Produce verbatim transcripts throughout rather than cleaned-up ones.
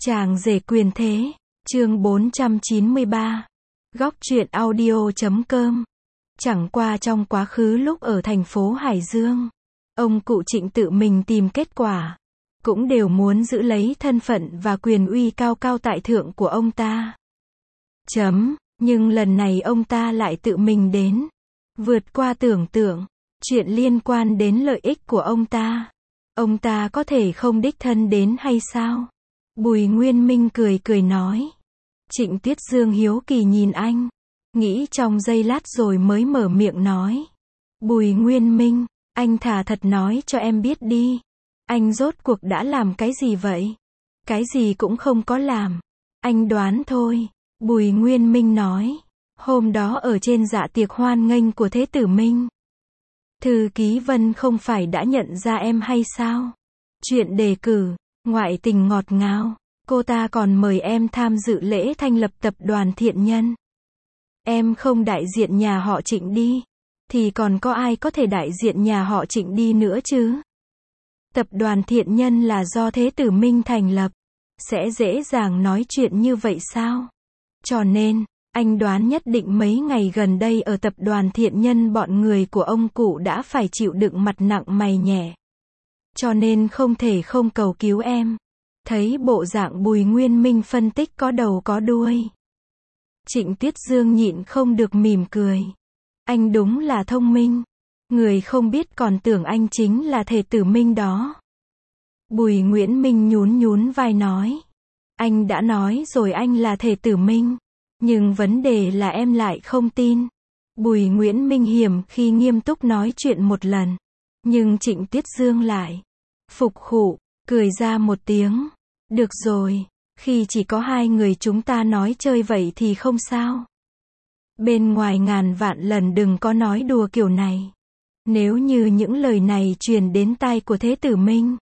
Chàng rể quyền thế, chương bốn trăm chín mươi ba. Góc truyện audio chấm com. Chẳng qua trong quá khứ lúc ở thành phố Hải Dương, ông cụ Trịnh tự mình tìm kết quả, cũng đều muốn giữ lấy thân phận và quyền uy cao cao tại thượng của ông ta. Chấm, nhưng lần này ông ta lại tự mình đến. Vượt qua tưởng tượng, chuyện liên quan đến lợi ích của ông ta. Ông ta có thể không đích thân đến hay sao? Bùi Nguyên Minh cười cười nói. Trịnh Tuyết Dương hiếu kỳ nhìn anh, nghĩ trong giây lát rồi mới mở miệng nói. Bùi Nguyên Minh, anh thà thật nói cho em biết đi. Anh rốt cuộc đã làm cái gì vậy? Cái gì cũng không có làm. Anh đoán thôi. Bùi Nguyên Minh nói. Hôm đó ở trên dạ tiệc hoan nghênh của Thế Tử Minh, Thư ký Vân không phải đã nhận ra em hay sao? Chuyện đề cử, ngoại tình ngọt ngào, cô ta còn mời em tham dự lễ thành lập tập đoàn Thiện Nhân. Em không đại diện nhà họ Trịnh đi, thì còn có ai có thể đại diện nhà họ Trịnh đi nữa chứ? Tập đoàn Thiện Nhân là do Thế Tử Minh thành lập, sẽ dễ dàng nói chuyện như vậy sao? Cho nên, anh đoán nhất định mấy ngày gần đây ở tập đoàn Thiện Nhân bọn người của ông cụ đã phải chịu đựng mặt nặng mày nhẹ. Cho nên không thể không cầu cứu em. Thấy bộ dạng Bùi Nguyên Minh phân tích có đầu có đuôi, Trịnh Tuyết Dương nhịn không được mỉm cười. Anh đúng là thông minh. Người không biết còn tưởng anh chính là Thể Tử Minh đó. Bùi Nguyễn Minh nhún nhún vai nói. Anh đã nói rồi anh là Thể Tử Minh. Nhưng vấn đề là em lại không tin. Bùi Nguyễn Minh hiểm khi nghiêm túc nói chuyện một lần. Nhưng Trịnh Tuyết Dương lại phục khụ, cười ra một tiếng. Được rồi, khi chỉ có hai người chúng ta nói chơi vậy thì không sao. Bên ngoài ngàn vạn lần đừng có nói đùa kiểu này. Nếu như những lời này truyền đến tai của Thế Tử Minh,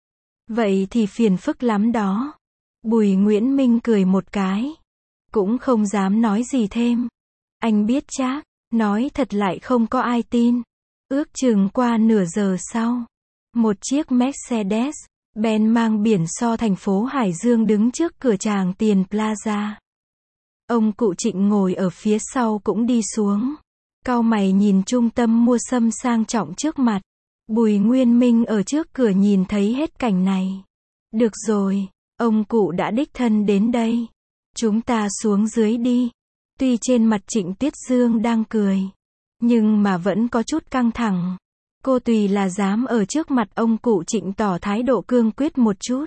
vậy thì phiền phức lắm đó. Bùi Nguyễn Minh cười một cái, cũng không dám nói gì thêm. Anh biết chắc, nói thật lại không có ai tin. Ước chừng qua nửa giờ sau, một chiếc Mercedes Benz mang biển so thành phố Hải Dương đứng trước cửa Tràng Tiền Plaza. Ông cụ Trịnh ngồi ở phía sau cũng đi xuống, cau mày nhìn trung tâm mua sâm sang trọng trước mặt. Bùi Nguyên Minh ở trước cửa nhìn thấy hết cảnh này. Được rồi, ông cụ đã đích thân đến đây. Chúng ta xuống dưới đi. Tuy trên mặt Trịnh Tuyết Dương đang cười, nhưng mà vẫn có chút căng thẳng. Cô tùy là dám ở trước mặt ông cụ Trịnh tỏ thái độ cương quyết một chút.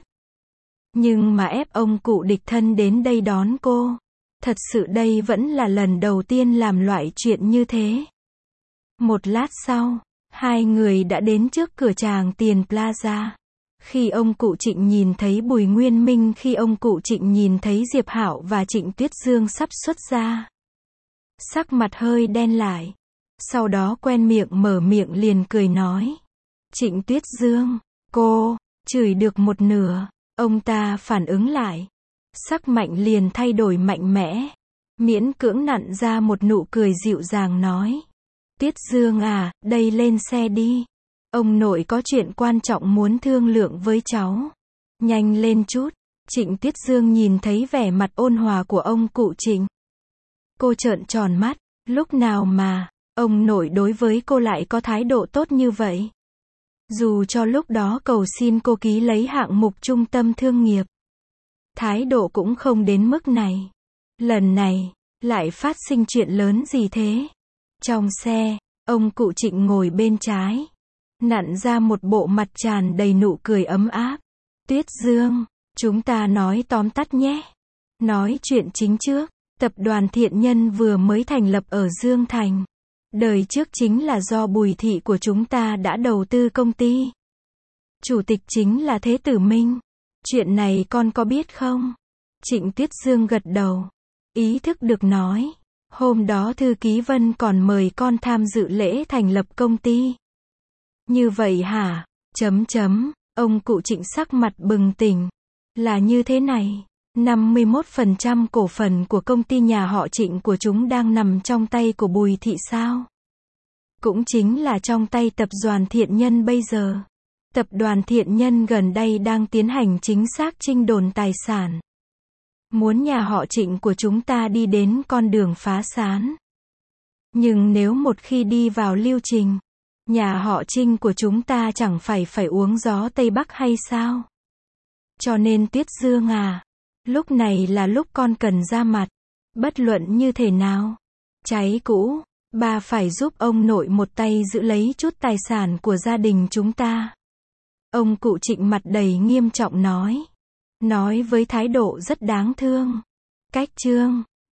Nhưng mà ép ông cụ đích thân đến đây đón cô. Thật sự đây vẫn là lần đầu tiên làm loại chuyện như thế. Một lát sau, hai người đã đến trước cửa Tràng Tiền Plaza. Khi ông cụ Trịnh nhìn thấy Bùi Nguyên Minh, khi ông cụ Trịnh nhìn thấy Diệp Hạo và Trịnh Tuyết Dương sắp xuất ra, sắc mặt hơi đen lại. Sau đó quen miệng mở miệng liền cười nói. Trịnh Tuyết Dương, cô, chửi được một nửa, ông ta phản ứng lại. Sắc mạnh liền thay đổi mạnh mẽ. Miễn cưỡng nặn ra một nụ cười dịu dàng nói. Tuyết Dương à, đây lên xe đi. Ông nội có chuyện quan trọng muốn thương lượng với cháu. Nhanh lên chút. Trịnh Tuyết Dương nhìn thấy vẻ mặt ôn hòa của ông cụ Trịnh. Cô trợn tròn mắt. Lúc nào mà ông nội đối với cô lại có thái độ tốt như vậy? Dù cho lúc đó cầu xin cô ký lấy hạng mục trung tâm thương nghiệp, thái độ cũng không đến mức này. Lần này, lại phát sinh chuyện lớn gì thế? Trong xe, ông cụ Trịnh ngồi bên trái, nặn ra một bộ mặt tràn đầy nụ cười ấm áp. Tuyết Dương, chúng ta nói tóm tắt nhé. Nói chuyện chính trước. Tập đoàn Thiện Nhân vừa mới thành lập ở Dương Thành. Đời trước chính là do Bùi thị của chúng ta đã đầu tư công ty. Chủ tịch chính là Thế Tử Minh. Chuyện này con có biết không? Trịnh Tuyết Dương gật đầu. Ý thức được nói. Hôm đó Thư ký Vân còn mời con tham dự lễ thành lập công ty. Như vậy hả? Chấm chấm. Ông cụ Trịnh sắc mặt bừng tỉnh. Là như thế này. năm mươi mốt phần trăm cổ phần của công ty nhà họ Trịnh của chúng đang nằm trong tay của Bùi thị sao? Cũng chính là trong tay tập đoàn Thiện Nhân bây giờ. Tập đoàn Thiện Nhân gần đây đang tiến hành chính xác trinh đồn tài sản. muốn nhà họ Trịnh của chúng ta đi đến con đường phá sản. Nhưng nếu một khi đi vào lưu trình, nhà họ Trinh của chúng ta chẳng phải phải uống gió Tây Bắc hay sao? Cho nên Tuyết Dương à, lúc này là lúc con cần ra mặt. Bất luận như thế nào, cháy cũ, bà phải giúp ông nội một tay giữ lấy chút tài sản của gia đình chúng ta. Ông cụ Trịnh mặt đầy nghiêm trọng nói. Nói với thái độ rất đáng thương. Cách Trương